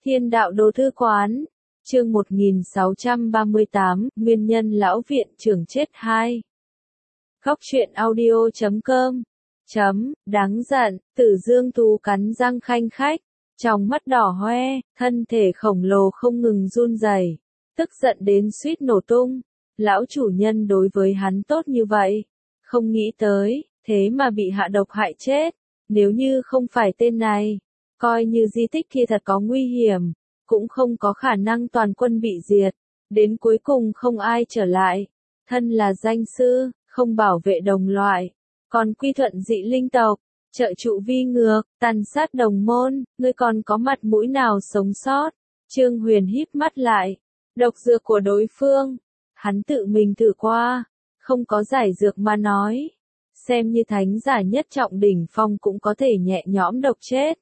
Thiên đạo đồ thư quán, chương 1638, nguyên nhân lão viện trưởng chết 2. Góc truyện audio.com. Đáng giận, Tử Dương Tú cắn răng khanh khách, trong mắt đỏ hoe, thân thể khổng lồ không ngừng run rẩy, tức giận đến suýt nổ tung. Lão chủ nhân đối với hắn tốt như vậy, không nghĩ tới, thế mà bị hạ độc hại chết. Nếu như không phải tên này, coi như di tích kia thật có nguy hiểm, cũng không có khả năng toàn quân bị diệt, đến cuối cùng không ai trở lại. Thân là danh sư, không bảo vệ đồng loại, còn quy thuận dị linh tộc, trợ trụ vi ngược, tàn sát đồng môn, ngươi còn có mặt mũi nào sống sót? Trương Huyền híp mắt lại, độc dược của đối phương, hắn tự mình thử qua, không có giải dược mà nói, xem như thánh giả nhất trọng đỉnh phong cũng có thể nhẹ nhõm độc chết.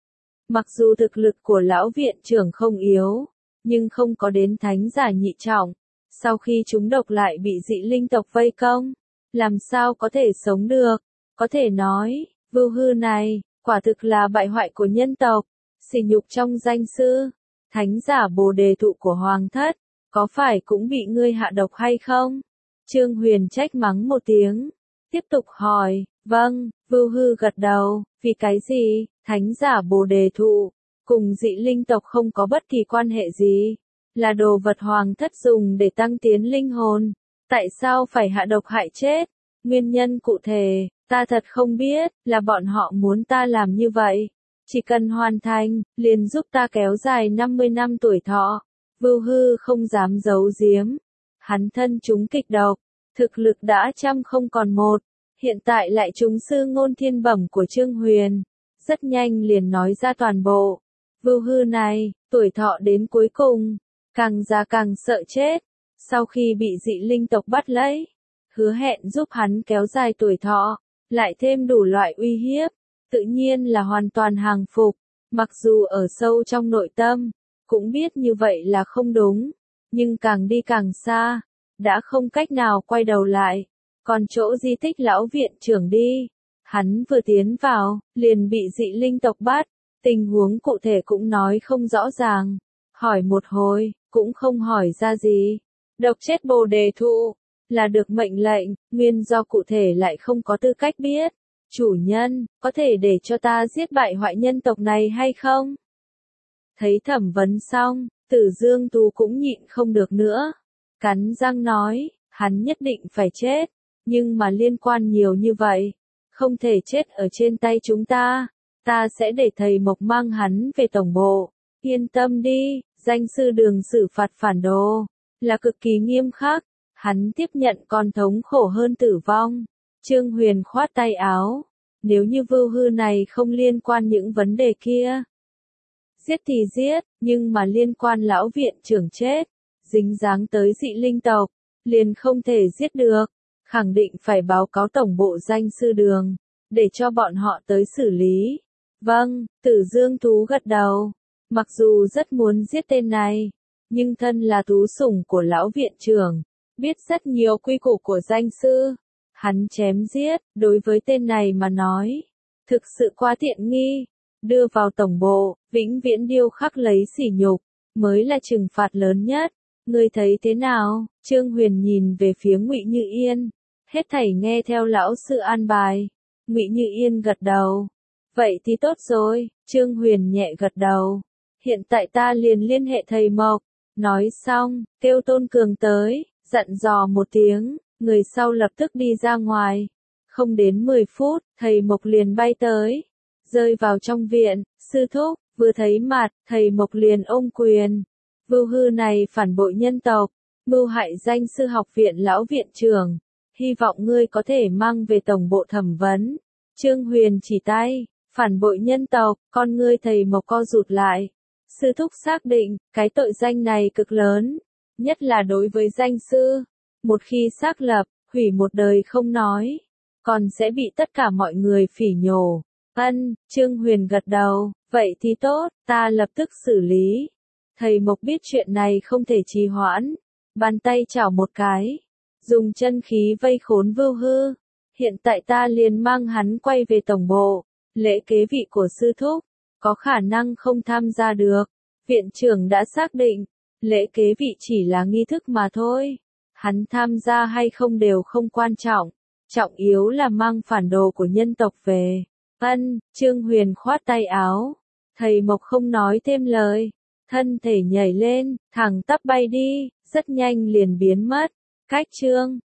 Mặc dù thực lực của lão viện trưởng không yếu, nhưng không có đến thánh giả nhị trọng, sau khi chúng độc lại bị dị linh tộc vây công, làm sao có thể sống được? Có thể nói, Vưu Hư này, quả thực là bại hoại của nhân tộc, sỉ nhục trong danh sư, thánh giả Bồ Đề thụ của Hoàng thất, có phải cũng bị ngươi hạ độc hay không? Trương Huyền trách mắng một tiếng, tiếp tục hỏi, vâng, Vưu Hư gật đầu, vì cái gì? Thánh giả Bồ Đề thụ, cùng dị linh tộc không có bất kỳ quan hệ gì, là đồ vật Hoàng thất dùng để tăng tiến linh hồn, tại sao phải hạ độc hại chết? Nguyên nhân cụ thể, ta thật không biết, là bọn họ muốn ta làm như vậy, chỉ cần hoàn thành, liền giúp ta kéo dài 50 năm tuổi thọ. Vưu Hư không dám giấu giếm, hắn thân chúng kịch độc, thực lực đã trăm không còn một, hiện tại lại trúng sư ngôn thiên bẩm của Trương Huyền, rất nhanh liền nói ra toàn bộ. Vưu Hư này, tuổi thọ đến cuối cùng, càng già càng sợ chết, sau khi bị dị linh tộc bắt lấy, hứa hẹn giúp hắn kéo dài tuổi thọ, lại thêm đủ loại uy hiếp, tự nhiên là hoàn toàn hàng phục, mặc dù ở sâu trong nội tâm, cũng biết như vậy là không đúng, nhưng càng đi càng xa, đã không cách nào quay đầu lại, còn chỗ di tích lão viện trưởng đi, hắn vừa tiến vào, liền bị dị linh tộc bắt, tình huống cụ thể cũng nói không rõ ràng, hỏi một hồi, cũng không hỏi ra gì, độc chết Bồ Đề thụ, là được mệnh lệnh, nguyên do cụ thể lại không có tư cách biết. Chủ nhân, có thể để cho ta giết bại hoại nhân tộc này hay không? Thấy thẩm vấn xong, Tử Dương Tú cũng nhịn không được nữa, cắn răng nói, hắn nhất định phải chết, nhưng mà liên quan nhiều như vậy, không thể chết ở trên tay chúng ta sẽ để thầy Mộc mang hắn về tổng bộ. Yên tâm đi, danh sư Đường xử phạt phản đồ, là cực kỳ nghiêm khắc, hắn tiếp nhận còn thống khổ hơn tử vong. Trương Huyền khoát tay áo, nếu như Vưu Hư này không liên quan những vấn đề kia, giết thì giết, nhưng mà liên quan lão viện trưởng chết, dính dáng tới dị linh tộc, liền không thể giết được, khẳng định phải báo cáo tổng bộ danh sư Đường, để cho bọn họ tới xử lý. Vâng, Tử Dương Tú gật đầu, mặc dù rất muốn giết tên này, nhưng thân là tú sủng của lão viện trưởng, biết rất nhiều quy củ của danh sư, hắn chém giết, đối với tên này mà nói, thực sự quá tiện nghi, đưa vào tổng bộ, vĩnh viễn điêu khắc lấy sỉ nhục, mới là trừng phạt lớn nhất. Ngươi thấy thế nào? Trương Huyền nhìn về phía Ngụy Như Yên, hết thảy nghe theo lão sư an bài. Ngụy Như Yên gật đầu. Vậy thì tốt rồi, Trương Huyền nhẹ gật đầu. Hiện tại ta liền liên hệ thầy Mộc. Nói xong, kêu Tôn Cường tới, dặn dò một tiếng, người sau lập tức đi ra ngoài. Không đến 10 phút, thầy Mộc liền bay tới, rơi vào trong viện, sư thúc, vừa thấy mặt, thầy Mộc liền ôm quyền. Vưu Hư này phản bội nhân tộc, mưu hại danh sư học viện lão viện trưởng, hy vọng ngươi có thể mang về tổng bộ thẩm vấn. Trương Huyền chỉ tay, phản bội nhân tộc, con ngươi thầy Mộc co rụt lại. Sư thúc xác định, cái tội danh này cực lớn, nhất là đối với danh sư, một khi xác lập, hủy một đời không nói, còn sẽ bị tất cả mọi người phỉ nhổ. Trương Huyền gật đầu, vậy thì tốt, ta lập tức xử lý. Thầy Mộc biết chuyện này không thể trì hoãn, bàn tay chảo một cái, dùng chân khí vây khốn Vưu Hư. Hiện tại ta liền mang hắn quay về tổng bộ, lễ kế vị của sư thúc, có khả năng không tham gia được, Viện trưởng đã xác định, lễ kế vị chỉ là nghi thức mà thôi. Hắn tham gia hay không đều không quan trọng. Trọng yếu là mang phản đồ của nhân tộc về. Trương Huyền khoát tay áo. Thầy Mộc không nói thêm lời. Thân thể nhảy lên, thẳng tắp bay đi, rất nhanh liền biến mất. Cách Trương